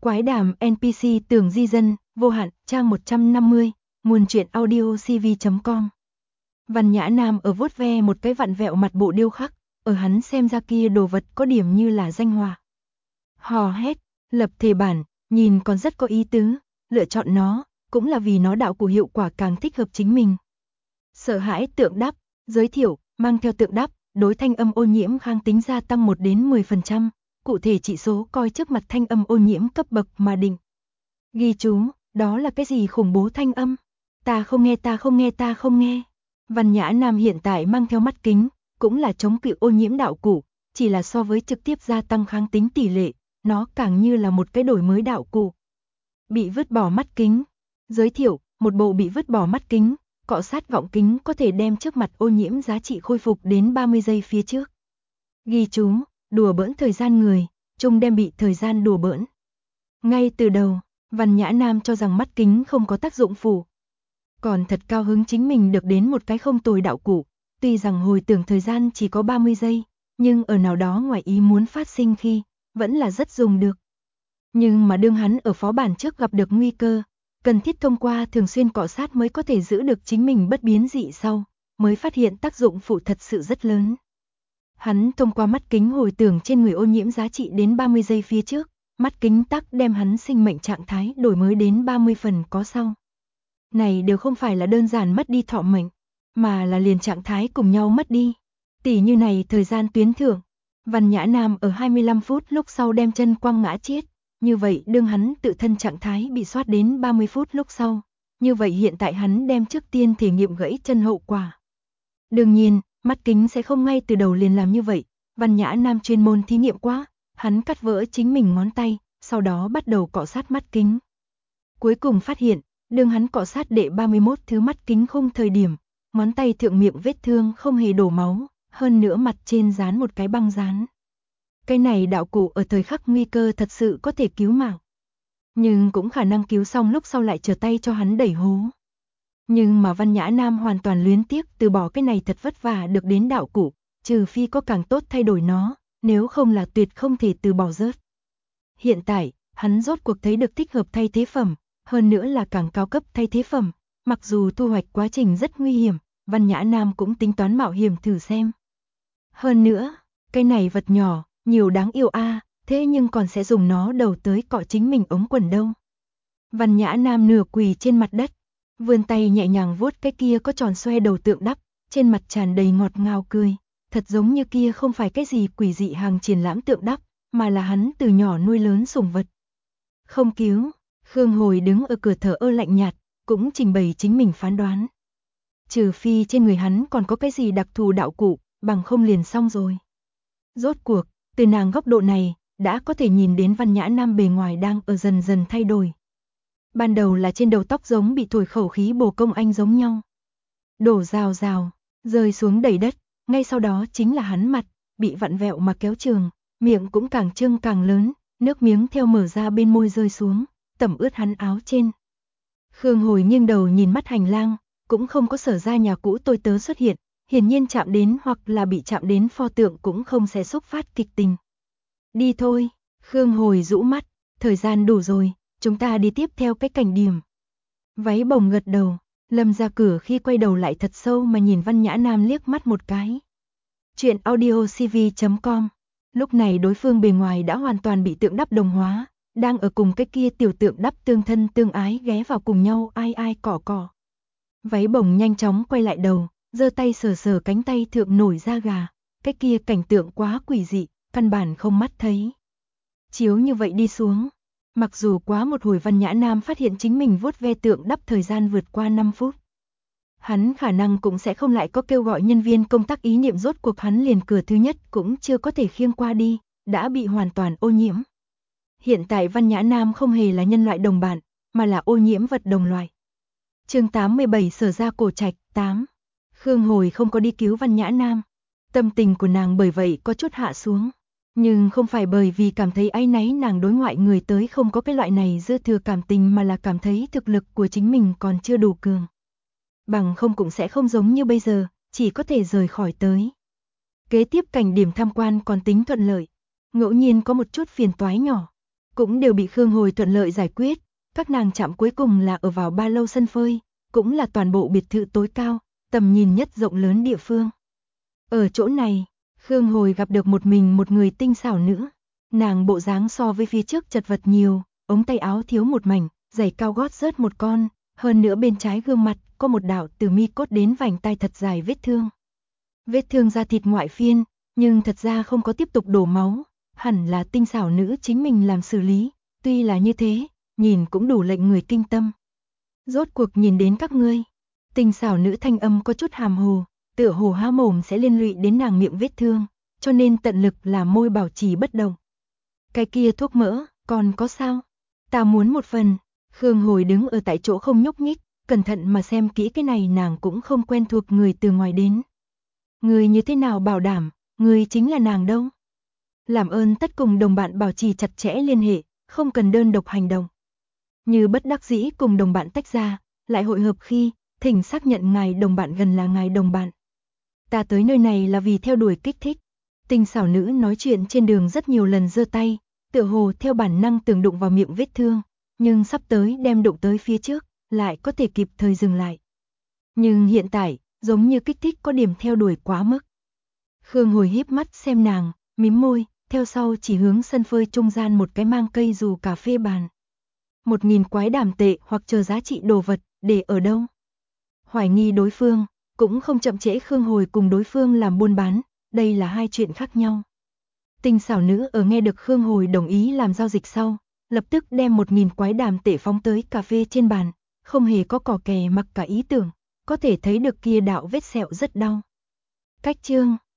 Quái đàm NPC Tường Di Dân, vô hạn, trang 150, nguồn truyện audio cv.com. Văn Nhã Nam ở vuốt ve một cái vặn vẹo mặt bộ điêu khắc, ở hắn xem ra kia đồ vật có điểm như là danh họa. Hò hét, lập thể bản, nhìn còn rất có ý tứ, lựa chọn nó, cũng là vì nó đạo cụ hiệu quả càng thích hợp chính mình. Sợ hãi tượng đắp, giới thiệu, mang theo tượng đắp, đối thanh âm ô nhiễm kháng tính gia tăng 1 đến 10%, cụ thể chỉ số coi trước mặt thanh âm ô nhiễm cấp bậc mà định. Ghi chú, đó là cái gì khủng bố thanh âm? Ta không nghe, ta không nghe, ta không nghe. Văn Nhã Nam hiện tại mang theo mắt kính, cũng là chống cự ô nhiễm đạo cụ, chỉ là so với trực tiếp gia tăng kháng tính tỷ lệ, nó càng như là một cái đổi mới đạo cụ. Bị vứt bỏ mắt kính. Giới thiệu, một bộ bị vứt bỏ mắt kính, cọ sát gọng kính có thể đem trước mặt ô nhiễm giá trị khôi phục đến 30 giây phía trước. Ghi chú, đùa bỡn thời gian người, chung đem bị thời gian đùa bỡn. Ngay từ đầu, Văn Nhã Nam cho rằng mắt kính không có tác dụng phụ. Còn thật cao hứng chính mình được đến một cái không tồi đạo cụ, tuy rằng hồi tưởng thời gian chỉ có 30 giây, nhưng ở nào đó ngoài ý muốn phát sinh khi, vẫn là rất dùng được. Nhưng mà đương hắn ở phó bản trước gặp được nguy cơ, cần thiết thông qua thường xuyên cọ sát mới có thể giữ được chính mình bất biến dị sau, mới phát hiện tác dụng phụ thật sự rất lớn. Hắn thông qua mắt kính hồi tưởng trên người ô nhiễm giá trị đến 30 giây phía trước, mắt kính tắc đem hắn sinh mệnh trạng thái đổi mới đến 30 phần có sau. Này đều không phải là đơn giản mất đi thọ mệnh, mà là liền trạng thái cùng nhau mất đi. Tỷ như này thời gian tuyến thưởng, Văn Nhã Nam ở 25 phút lúc sau đem chân quăng ngã chết, như vậy đương hắn tự thân trạng thái bị soát đến 30 phút lúc sau, như vậy hiện tại hắn đem trước tiên thể nghiệm gãy chân hậu quả. Đương nhiên, mắt kính sẽ không ngay từ đầu liền làm như vậy, Văn Nhã Nam chuyên môn thí nghiệm quá, hắn cắt vỡ chính mình ngón tay, sau đó bắt đầu cọ sát mắt kính. Cuối cùng phát hiện, đương hắn cọ sát đệ 31 thứ mắt kính khung thời điểm, ngón tay thượng miệng vết thương không hề đổ máu, hơn nữa mặt trên dán một cái băng dán. Cái này đạo cụ ở thời khắc nguy cơ thật sự có thể cứu mạng. Nhưng cũng khả năng cứu xong lúc sau lại trở tay cho hắn đẩy hố. Nhưng mà Văn Nhã Nam hoàn toàn luyến tiếc từ bỏ cái này thật vất vả được đến đạo cụ, trừ phi có càng tốt thay đổi nó, nếu không là tuyệt không thể từ bỏ rớt. Hiện tại, hắn rốt cuộc thấy được thích hợp thay thế phẩm, hơn nữa là càng cao cấp thay thế phẩm, mặc dù thu hoạch quá trình rất nguy hiểm, Văn Nhã Nam cũng tính toán mạo hiểm thử xem. Hơn nữa, cái này vật nhỏ, nhiều đáng yêu a, thế nhưng còn sẽ dùng nó đầu tới cọ chính mình ống quần đâu. Văn Nhã Nam nửa quỳ trên mặt đất, vươn tay nhẹ nhàng vuốt cái kia có tròn xoe đầu tượng đắp, trên mặt tràn đầy ngọt ngào cười, thật giống như kia không phải cái gì quỷ dị hàng triển lãm tượng đắp, mà là hắn từ nhỏ nuôi lớn sủng vật. Không cứu, Khương Hồi đứng ở cửa thờ ơ lạnh nhạt, cũng trình bày chính mình phán đoán. Trừ phi trên người hắn còn có cái gì đặc thù đạo cụ, bằng không liền xong rồi. Rốt cuộc, từ nàng góc độ này, đã có thể nhìn đến Văn Nhã Nam bề ngoài đang ở dần dần thay đổi. Ban đầu là trên đầu tóc giống bị thổi khẩu khí bồ công anh giống nhau. Đổ rào rào, rơi xuống đầy đất, ngay sau đó chính là hắn mặt, bị vặn vẹo mà kéo trường, miệng cũng càng trương càng lớn, nước miếng theo mở ra bên môi rơi xuống, tẩm ướt hắn áo trên. Khương Hồi nghiêng đầu nhìn mắt hành lang, cũng không có sở ra nhà cũ tôi tớ xuất hiện, hiển nhiên chạm đến hoặc là bị chạm đến pho tượng cũng không sẽ xúc phát kịch tình. Đi thôi, Khương Hồi rũ mắt, thời gian đủ rồi, chúng ta đi tiếp theo cái cảnh điểm. Váy bồng gật đầu, Lâm ra cửa khi quay đầu lại thật sâu mà nhìn Văn Nhã Nam liếc mắt một cái. Chuyện audio cv.com. Lúc này đối phương bề ngoài đã hoàn toàn bị tượng đắp đồng hóa, đang ở cùng cái kia tiểu tượng đắp tương thân tương ái ghé vào cùng nhau ai ai cỏ cỏ. Váy bồng nhanh chóng quay lại đầu, giơ tay sờ sờ cánh tay thượng nổi da gà, cái kia cảnh tượng quá quỷ dị, căn bản không mắt thấy. Chiếu như vậy đi xuống, mặc dù quá một hồi Văn Nhã Nam phát hiện chính mình vuốt ve tượng đắp thời gian vượt qua 5 phút. Hắn khả năng cũng sẽ không lại có kêu gọi nhân viên công tác ý niệm, rốt cuộc hắn liền cửa thứ nhất cũng chưa có thể khiêng qua đi, đã bị hoàn toàn ô nhiễm. Hiện tại Văn Nhã Nam không hề là nhân loại đồng bạn, mà là ô nhiễm vật đồng loại. Chương 87 Sở ra cổ trạch 8. Khương Hồi không có đi cứu Văn Nhã Nam. Tâm tình của nàng bởi vậy có chút hạ xuống. Nhưng không phải bởi vì cảm thấy áy náy nàng đối ngoại người tới không có cái loại này dư thừa cảm tình, mà là cảm thấy thực lực của chính mình còn chưa đủ cường. Bằng không cũng sẽ không giống như bây giờ, chỉ có thể rời khỏi tới. Kế tiếp cảnh điểm tham quan còn tính thuận lợi. Ngẫu nhiên có một chút phiền toái nhỏ. cũng đều bị Khương Hồi thuận lợi giải quyết. Các nàng chạm cuối cùng là ở vào Ba Lâu sân phơi, cũng là toàn bộ biệt thự tối cao, tầm nhìn nhất rộng lớn địa phương. Ở chỗ này, Khương Hồi gặp được một người tinh xảo nữ. Nàng bộ dáng so với phía trước chật vật nhiều, ống tay áo thiếu một mảnh, giày cao gót rớt một con, hơn nữa bên trái gương mặt có một đạo từ mi cốt đến vành tai thật dài vết thương. Vết thương da thịt ngoại phiên, nhưng thật ra không có tiếp tục đổ máu, hẳn là tinh xảo nữ chính mình làm xử lý, tuy là như thế, nhìn cũng đủ lệnh người kinh tâm. Rốt cuộc nhìn đến các ngươi, tinh xảo nữ thanh âm có chút hàm hồ, tựa hồ há mồm sẽ liên lụy đến nàng miệng vết thương, cho nên tận lực làm môi bảo trì bất động. Cái kia thuốc mỡ, còn có sao? Ta muốn một phần. Khương Hồi đứng ở tại chỗ không nhúc nhích, cẩn thận mà xem kỹ cái này, nàng cũng không quen thuộc người từ ngoài đến. Người như thế nào bảo đảm, người chính là nàng đâu? Làm ơn tất cùng đồng bạn bảo trì chặt chẽ liên hệ, không cần đơn độc hành động. Như bất đắc dĩ cùng đồng bạn tách ra, lại hội hợp khi, thỉnh xác nhận ngài đồng bạn gần là ngài đồng bạn. Ta tới nơi này là vì theo đuổi kích thích. Tinh xảo nữ nói chuyện trên đường rất nhiều lần giơ tay, tựa hồ theo bản năng tưởng đụng vào miệng vết thương, nhưng sắp tới đem đụng tới phía trước, lại có thể kịp thời dừng lại. Nhưng hiện tại, giống như kích thích có điểm theo đuổi quá mức. Khương Hồi híp mắt xem nàng, mím môi, theo sau chỉ hướng sân phơi trung gian một cái mang cây dù cà phê bàn. 1000 quái đàm tệ hoặc chờ giá trị đồ vật, để ở đâu? Hoài nghi đối phương, cũng không chậm trễ Khương Hồi cùng đối phương làm buôn bán, đây là hai chuyện khác nhau. Tinh xảo nữ ở nghe được Khương Hồi đồng ý làm giao dịch sau, lập tức đem 1000 quái đàm tệ phóng tới cà phê trên bàn, không hề có cò kè mặc cả ý tưởng, có thể thấy được kia đạo vết sẹo rất đau. Cách chương